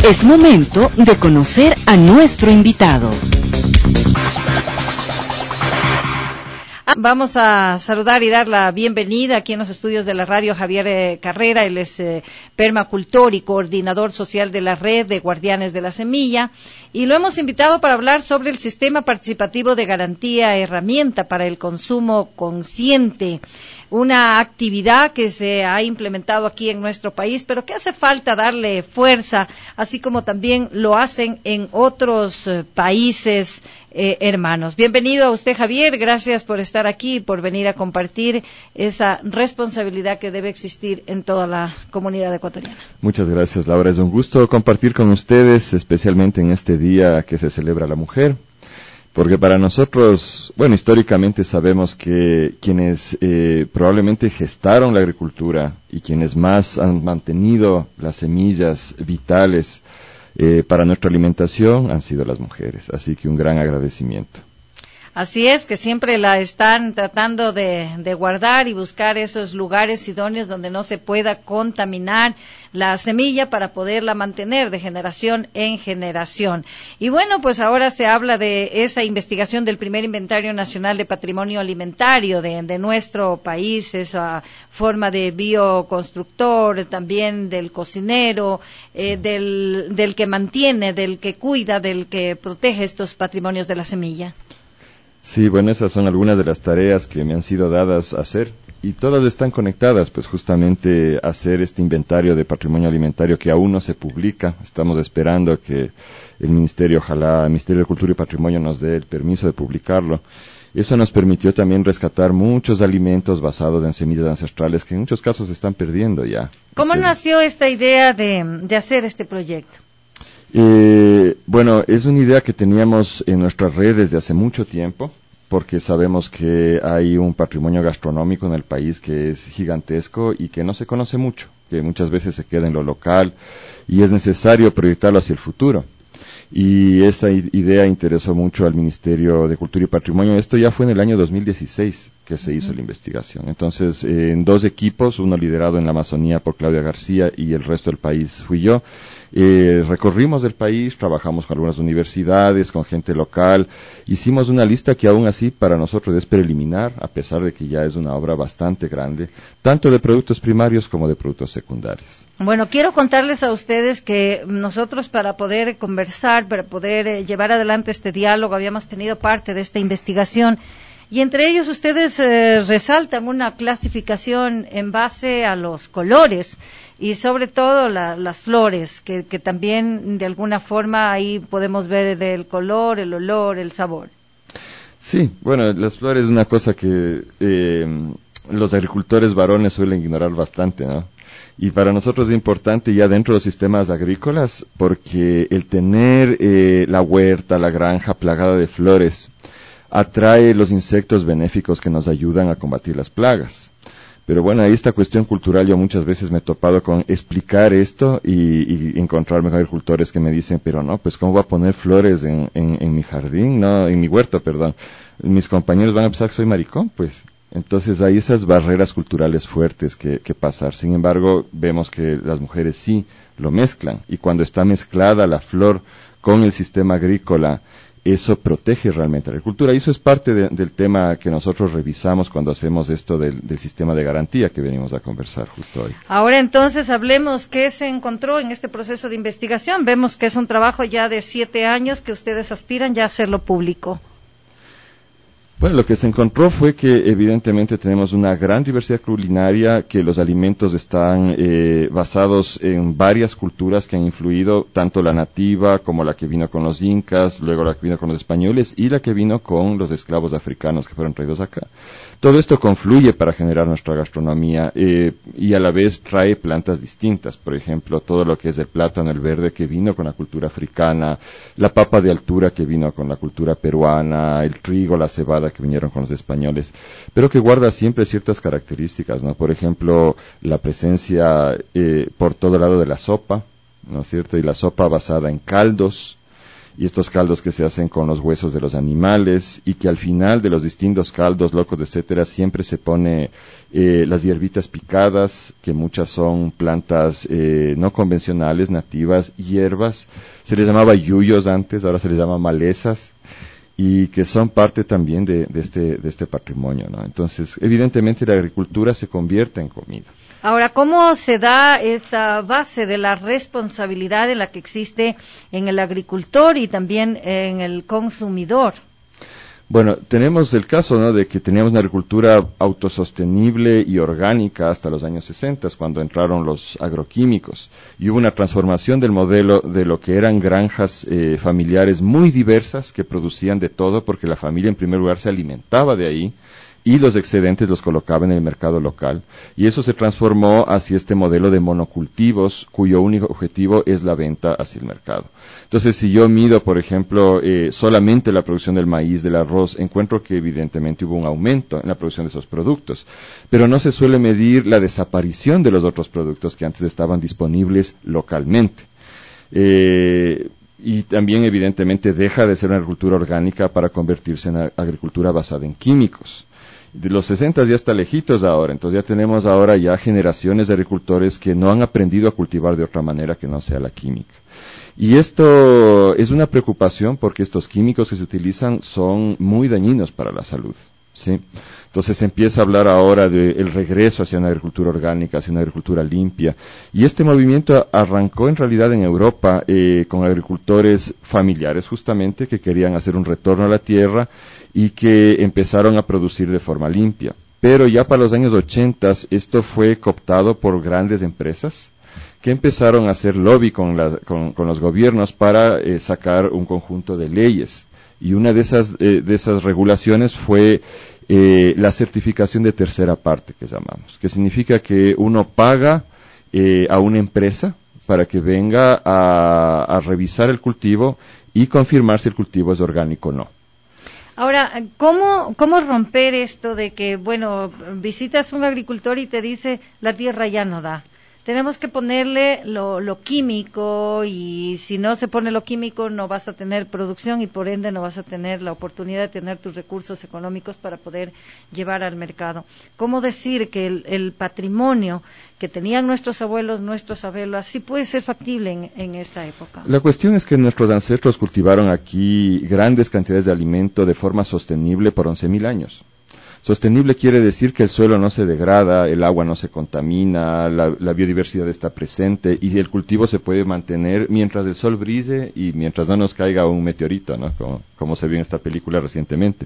Es momento de conocer a nuestro invitado. Vamos a saludar y dar la bienvenida aquí en los estudios de la radio Javier Carrera. Él es permacultor y coordinador social de la red de Guardianes de la Semilla, y lo hemos invitado para hablar sobre el sistema participativo de garantía, herramienta para el consumo consciente, una actividad que se ha implementado aquí en nuestro país, pero que hace falta darle fuerza, así como también lo hacen en otros países hermanos. Bienvenido a usted, Javier, gracias por estar aquí, por venir a compartir esa responsabilidad que debe existir en toda la comunidad ecuatoriana. Muchas gracias, Laura, es un gusto compartir con ustedes, especialmente en este día que se celebra la mujer, porque para nosotros, bueno, históricamente sabemos que quienes probablemente gestaron la agricultura y quienes más han mantenido las semillas vitales para nuestra alimentación han sido las mujeres, así que un gran agradecimiento. Así es, que siempre la están tratando de guardar y buscar esos lugares idóneos donde no se pueda contaminar la semilla para poderla mantener de generación en generación. Y bueno, pues ahora se habla de esa investigación del primer Inventario Nacional de Patrimonio Alimentario de nuestro país, esa forma de bioconstructor, también del cocinero, del que mantiene, del que cuida, del que protege estos patrimonios de la semilla. Sí, bueno, esas son algunas de las tareas que me han sido dadas a hacer, y todas están conectadas, pues justamente hacer este inventario de patrimonio alimentario que aún no se publica. Estamos esperando que el Ministerio de Cultura y Patrimonio nos dé el permiso de publicarlo. Eso nos permitió también rescatar muchos alimentos basados en semillas ancestrales que en muchos casos se están perdiendo ya. ¿Cómo nació esta idea de hacer este proyecto? Bueno, es una idea que teníamos en nuestra red desde hace mucho tiempo, porque sabemos que hay un patrimonio gastronómico en el país que es gigantesco y que no se conoce mucho, que muchas veces se queda en lo local y es necesario proyectarlo hacia el futuro. Y esa idea interesó mucho al Ministerio de Cultura y Patrimonio. Esto ya fue en el año 2016 que se hizo la investigación. Entonces, en dos equipos, uno liderado en la Amazonía por Claudia García y el resto del país fui yo. Recorrimos el país, trabajamos con algunas universidades, con gente local, hicimos una lista que aún así para nosotros es preliminar, a pesar de que ya es una obra bastante grande, tanto de productos primarios como de productos secundarios. Bueno, quiero contarles a ustedes que nosotros, para poder conversar, para poder llevar adelante este diálogo, habíamos tenido parte de esta investigación, y entre ellos ustedes resaltan una clasificación en base a los colores y sobre todo las flores, que también de alguna forma ahí podemos ver el color, el olor, el sabor. Sí, bueno, las flores es una cosa que los agricultores varones suelen ignorar bastante, ¿no? Y para nosotros es importante ya dentro de los sistemas agrícolas, porque el tener la huerta, la granja plagada de flores atrae los insectos benéficos que nos ayudan a combatir las plagas. Pero bueno, ahí esta cuestión cultural, yo muchas veces me he topado con explicar esto y encontrarme con agricultores que me dicen, pero no, pues ¿cómo voy a poner flores en mi jardín? No, en mi huerto, perdón. Mis compañeros van a pensar que soy maricón, pues. Entonces hay esas barreras culturales fuertes que pasar. Sin embargo, vemos que las mujeres sí lo mezclan, y cuando está mezclada la flor con el sistema agrícola, eso protege realmente la agricultura, y eso es parte del tema que nosotros revisamos cuando hacemos esto del sistema de garantía que venimos a conversar justo hoy. Ahora entonces hablemos qué se encontró en este proceso de investigación. Vemos que es un trabajo ya de 7 años que ustedes aspiran ya a hacerlo público. Bueno, lo que se encontró fue que evidentemente tenemos una gran diversidad culinaria, que los alimentos están basados en varias culturas que han influido, tanto la nativa como la que vino con los incas, luego la que vino con los españoles y la que vino con los esclavos africanos que fueron traídos acá. Todo esto confluye para generar nuestra gastronomía y a la vez trae plantas distintas. Por ejemplo, todo lo que es el plátano, el verde, que vino con la cultura africana, la papa de altura que vino con la cultura peruana, el trigo, la cebada que vinieron con los españoles, pero que guarda siempre ciertas características, ¿no? Por ejemplo, la presencia por todo lado de la sopa, ¿no es cierto? Y la sopa basada en caldos, y estos caldos que se hacen con los huesos de los animales, y que al final de los distintos caldos, locos, etcétera, siempre se pone las hierbitas picadas, que muchas son plantas no convencionales, nativas, hierbas. Se les llamaba yuyos antes, ahora se les llama malezas, y que son parte también de este patrimonio, ¿no? Entonces, evidentemente la agricultura se convierte en comida. Ahora, ¿cómo se da esta base de la responsabilidad en la que existe en el agricultor y también en el consumidor? Bueno, tenemos el caso, ¿no?, de que teníamos una agricultura autosostenible y orgánica hasta los años 60, cuando entraron los agroquímicos, y hubo una transformación del modelo de lo que eran granjas familiares muy diversas que producían de todo, porque la familia en primer lugar se alimentaba de ahí, y los excedentes los colocaba en el mercado local, y eso se transformó hacia este modelo de monocultivos, cuyo único objetivo es la venta hacia el mercado. Entonces, si yo mido, por ejemplo, solamente la producción del maíz, del arroz, encuentro que evidentemente hubo un aumento en la producción de esos productos, pero no se suele medir la desaparición de los otros productos que antes estaban disponibles localmente. Y también, evidentemente, deja de ser una agricultura orgánica para convertirse en agricultura basada en químicos. De los 60 ya está lejitos ahora, entonces ya tenemos ahora ya generaciones de agricultores que no han aprendido a cultivar de otra manera que no sea la química. Y esto es una preocupación porque estos químicos que se utilizan son muy dañinos para la salud, ¿sí? Entonces se empieza a hablar ahora del regreso hacia una agricultura orgánica, hacia una agricultura limpia. Y este movimiento arrancó en realidad en Europa con agricultores familiares justamente que querían hacer un retorno a la tierra y que empezaron a producir de forma limpia. Pero ya para los años 80 esto fue cooptado por grandes empresas que empezaron a hacer lobby con los gobiernos para sacar un conjunto de leyes. Y una de esas regulaciones fue la certificación de tercera parte, que llamamos, que significa que uno paga a una empresa para que venga a revisar el cultivo y confirmar si el cultivo es orgánico o no. Ahora, ¿cómo romper esto de que, bueno, visitas un agricultor y te dice la tierra ya no da? Tenemos que ponerle lo químico, y si no se pone lo químico no vas a tener producción y por ende no vas a tener la oportunidad de tener tus recursos económicos para poder llevar al mercado. ¿Cómo decir que el patrimonio que tenían nuestros abuelos, sí puede ser factible en esta época? La cuestión es que nuestros ancestros cultivaron aquí grandes cantidades de alimento de forma sostenible por 11.000 años. Sostenible quiere decir que el suelo no se degrada, el agua no se contamina, la biodiversidad está presente y el cultivo se puede mantener mientras el sol brille y mientras no nos caiga un meteorito, ¿no? Como se vio en esta película recientemente.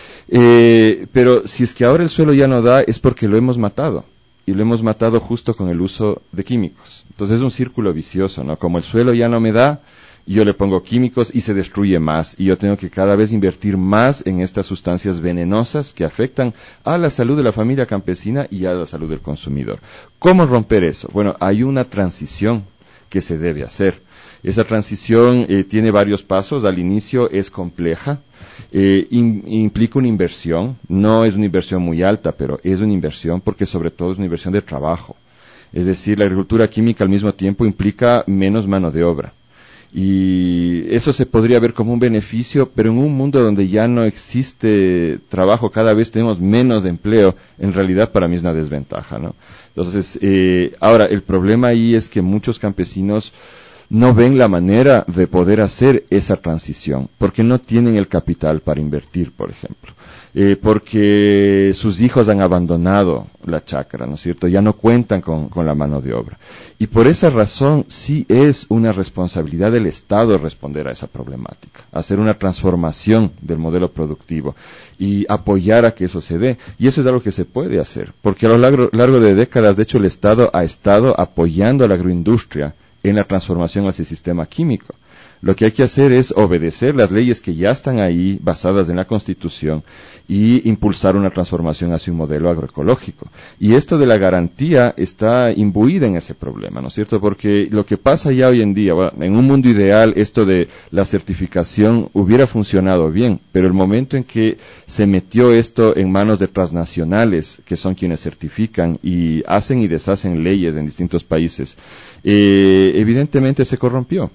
Pero si es que ahora el suelo ya no da, es porque lo hemos matado. Y lo hemos matado justo con el uso de químicos. Entonces es un círculo vicioso, ¿no? Como el suelo ya no me da, yo le pongo químicos y se destruye más, y yo tengo que cada vez invertir más en estas sustancias venenosas que afectan a la salud de la familia campesina y a la salud del consumidor. ¿Cómo romper eso? Bueno, hay una transición que se debe hacer. Esa transición tiene varios pasos. Al inicio es compleja, implica una inversión, no es una inversión muy alta, pero es una inversión porque sobre todo es una inversión de trabajo. Es decir, la agricultura química al mismo tiempo implica menos mano de obra. Y eso se podría ver como un beneficio, pero en un mundo donde ya no existe trabajo, cada vez tenemos menos empleo, en realidad para mí es una desventaja, ¿no? Entonces, ahora, el problema ahí es que muchos campesinos no ven la manera de poder hacer esa transición, porque no tienen el capital para invertir, por ejemplo. Porque sus hijos han abandonado la chacra, ¿no es cierto? Ya no cuentan con la mano de obra. Y por esa razón sí es una responsabilidad del Estado responder a esa problemática, hacer una transformación del modelo productivo y apoyar a que eso se dé. Y eso es algo que se puede hacer, porque a lo largo de décadas, de hecho, el Estado ha estado apoyando a la agroindustria en la transformación hacia el sistema químico. Lo que hay que hacer es obedecer las leyes que ya están ahí, basadas en la Constitución, y impulsar una transformación hacia un modelo agroecológico. Y esto de la garantía está imbuida en ese problema, ¿no es cierto? Porque lo que pasa ya hoy en día, bueno, en un mundo ideal, esto de la certificación hubiera funcionado bien, pero el momento en que se metió esto en manos de transnacionales, que son quienes certifican y hacen y deshacen leyes en distintos países, evidentemente se corrompió.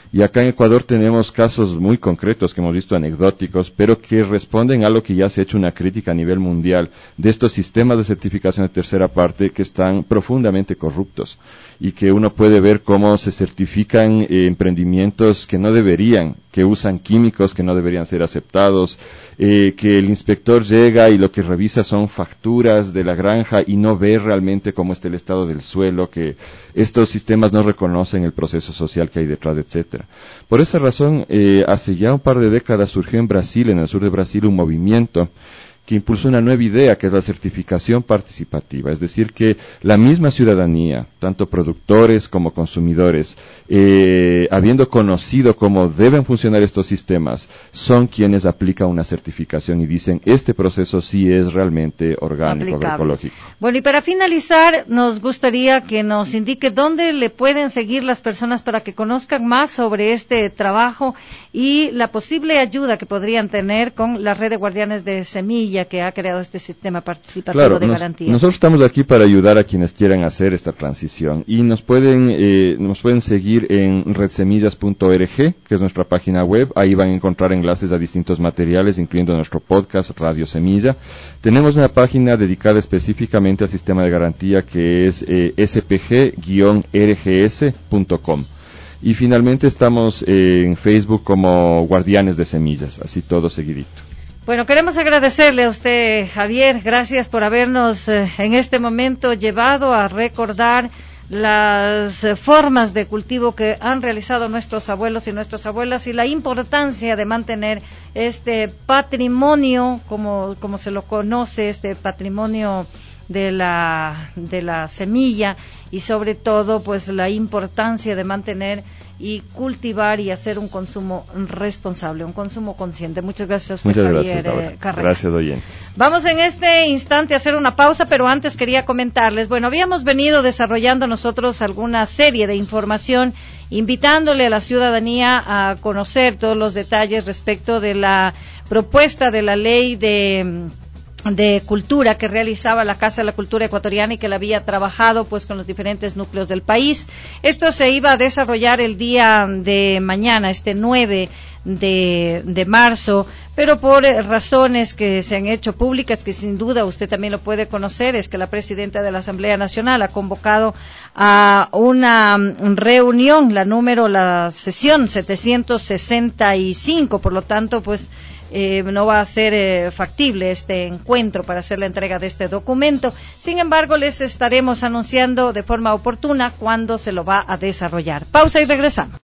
Y acá en Ecuador tenemos casos muy concretos que hemos visto anecdóticos, pero que responden a lo que ya se ha hecho una crítica a nivel mundial de estos sistemas de certificación de tercera parte que están profundamente corruptos y que uno puede ver cómo se certifican emprendimientos que no deberían, que usan químicos que no deberían ser aceptados, que el inspector llega y lo que revisa son facturas de la granja y no ve realmente cómo está el estado del suelo, que estos sistemas no reconocen el proceso social que hay detrás, etcétera. Por esa razón, hace ya un par de décadas surgió en Brasil, en el sur de Brasil, un movimiento que impulsó una nueva idea, que es la certificación participativa, es decir, que la misma ciudadanía, tanto productores como consumidores, habiendo conocido cómo deben funcionar estos sistemas, son quienes aplican una certificación y dicen, este proceso sí es realmente orgánico, agroecológico. Bueno, y para finalizar, nos gustaría que nos indique dónde le pueden seguir las personas para que conozcan más sobre este trabajo y la posible ayuda que podrían tener con la red de guardianes de semilla que ha creado este sistema participativo de garantía. Nosotros estamos aquí para ayudar a quienes quieran hacer esta transición y nos pueden seguir en redsemillas.org, que es nuestra página web. Ahí van a encontrar enlaces a distintos materiales, incluyendo nuestro podcast Radio Semilla. Tenemos una página dedicada específicamente al sistema de garantía que es spg-rgs.com. Y finalmente estamos en Facebook como Guardianes de Semillas, así todo seguidito. Bueno, queremos agradecerle a usted, Javier, gracias por habernos en este momento llevado a recordar las formas de cultivo que han realizado nuestros abuelos y nuestras abuelas y la importancia de mantener este patrimonio, como se lo conoce, este patrimonio de la semilla y sobre todo pues la importancia de mantener y cultivar y hacer un consumo responsable, un consumo consciente. Muchas gracias a usted, Javier Carrera. Gracias, oyentes. Vamos en este instante a hacer una pausa, pero antes quería comentarles, bueno, habíamos venido desarrollando nosotros alguna serie de información invitándole a la ciudadanía a conocer todos los detalles respecto de la propuesta de la ley de cultura que realizaba la Casa de la Cultura Ecuatoriana y que la había trabajado pues con los diferentes núcleos del país. Esto se iba a desarrollar el día de mañana, este 9 de marzo, pero por razones que se han hecho públicas, que sin duda usted también lo puede conocer, es que la presidenta de la Asamblea Nacional ha convocado a una reunión, la sesión 765, por lo tanto pues no va a ser factible este encuentro para hacer la entrega de este documento. Sin embargo, les estaremos anunciando de forma oportuna cuándo se lo va a desarrollar. Pausa y regresamos.